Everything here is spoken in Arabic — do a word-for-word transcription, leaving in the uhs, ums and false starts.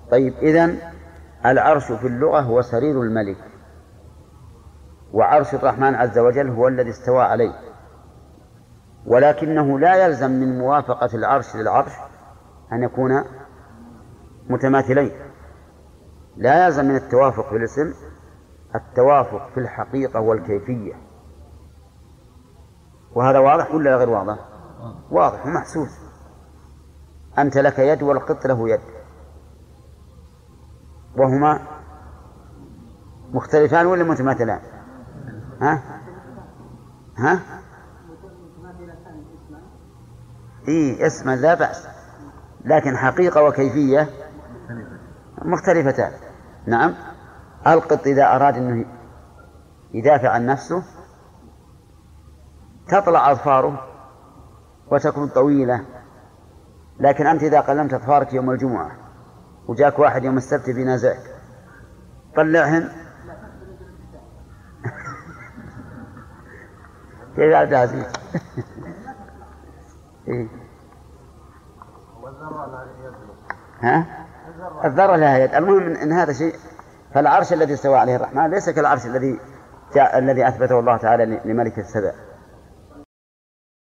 طيب، إذن العرش في اللغة هو سرير الملك، وعرش الرحمن عز وجل هو الذي استوى عليه، ولكنه لا يلزم من موافقة العرش للعرش أن يكون متماثلين، لا يلزم من التوافق في الاسم التوافق في الحقيقة والكيفية. وهذا واضح ولا غير واضح؟ واضح ومحسوس. أنت لك يد والقط له يد، وهما مختلفان ولا متماثلان؟ ها؟ ها؟ إيه، اسما لا بأس، لكن حقيقة وكيفية مختلفتان. نعم. القط إذا أراد أنه يدافع عن نفسه تطلع أظفاره وتكون طويلة، لكن أنت إذا قلمت أظفارك يوم الجمعة وجاك واحد يوم السبت بينازعك طلعهن كيف عبد العزيز؟ إيه؟ ها؟ الذرة لها يد. المهم إن هذا شيء. فالعرش الذي استوى عليه الرحمن ليس كالعرش الذي الذي أثبته الله تعالى لملك السبع.